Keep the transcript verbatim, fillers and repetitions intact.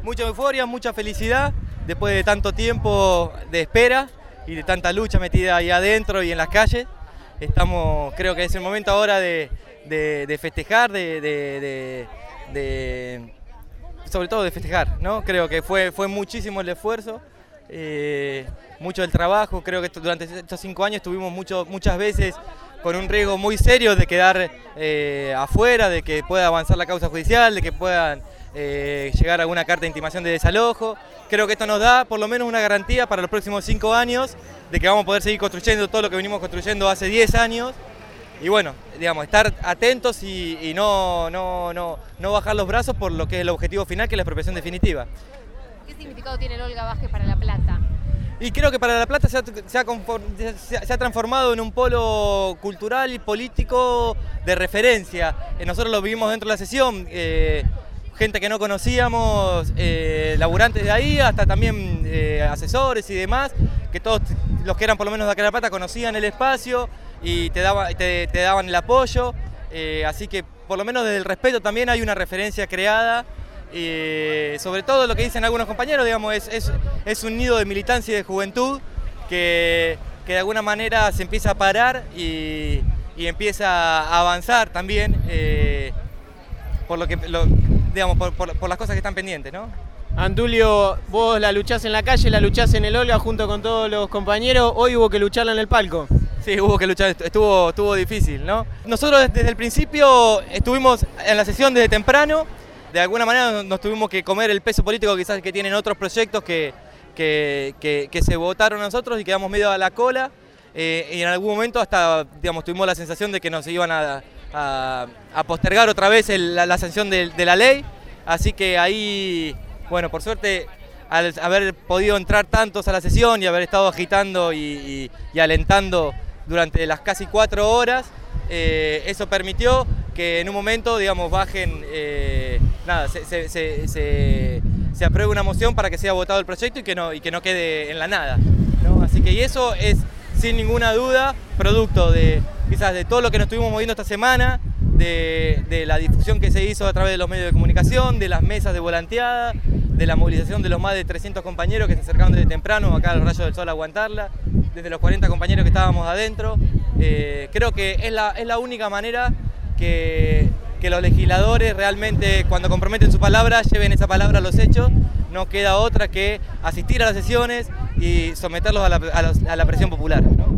Mucha euforia, mucha felicidad, después de tanto tiempo de espera y de tanta lucha metida ahí adentro y en las calles. Estamos, creo que es el momento ahora de, de, de festejar, de, de, de, de, sobre todo de festejar, ¿no? Creo que fue, fue muchísimo el esfuerzo, eh, mucho el trabajo. Creo que durante estos cinco años estuvimos mucho, muchas veces con un riesgo muy serio de quedar eh, afuera, de que pueda avanzar la causa judicial, de que puedan eh, llegar a alguna carta de intimación de desalojo. Creo que esto nos da por lo menos una garantía para los próximos cinco años de que vamos a poder seguir construyendo todo lo que venimos construyendo hace diez años. Y bueno, digamos, estar atentos y, y no, no, no, no bajar los brazos por lo que es el objetivo final, que es la expropiación definitiva. ¿Qué significado tiene el Olga Baje para La Plata? Y creo que para La Plata se ha, se, ha conform, se, ha, se ha transformado en un polo cultural y político de referencia. Eh, nosotros lo vivimos dentro de la sesión, eh, gente que no conocíamos, eh, laburantes de ahí, hasta también eh, asesores y demás, que todos los que eran por lo menos de acá de La Plata conocían el espacio y te, daba, te, te daban el apoyo. Eh, así que por lo menos desde el respeto también hay una referencia creada. Y sobre todo lo que dicen algunos compañeros, digamos, es, es, es un nido de militancia y de juventud que, que de alguna manera se empieza a parar y, y empieza a avanzar también eh, por, lo que, lo, digamos, por, por, por las cosas que están pendientes, ¿no? Antulio, vos la luchás en la calle, la luchás en el Olga junto con todos los compañeros, hoy hubo que lucharla en el palco. Sí, hubo que luchar, estuvo, estuvo difícil, ¿no? Nosotros desde el principio estuvimos en la sesión desde temprano. De alguna manera nos tuvimos que comer el peso político quizás que tienen otros proyectos que, que, que, que se votaron a nosotros y quedamos medio a la cola. Eh, y en algún momento hasta digamos, tuvimos la sensación de que nos iban a, a, a postergar otra vez el, la, la sanción de, de la ley. Así que ahí, bueno, por suerte, al haber podido entrar tantos a la sesión y haber estado agitando y, y, y alentando durante las casi cuatro horas, eh, eso permitió que en un momento, digamos, bajen, eh, nada, se, se, se, se, se apruebe una moción para que sea votado el proyecto y que no, y que no quede en la nada, ¿no? Así que y eso es, sin ninguna duda, producto de quizás de todo lo que nos estuvimos moviendo esta semana, de, de la difusión que se hizo a través de los medios de comunicación, de las mesas de volanteada, de la movilización de los más de trescientos compañeros que se acercaron desde temprano acá al Rayo del Sol a aguantarla, desde los cuarenta compañeros que estábamos adentro. Eh, creo que es la, es la única manera que, que los legisladores realmente, cuando comprometen su palabra, lleven esa palabra a los hechos. No queda otra que asistir a las sesiones y someterlos a la, a la, a la presión popular, ¿no?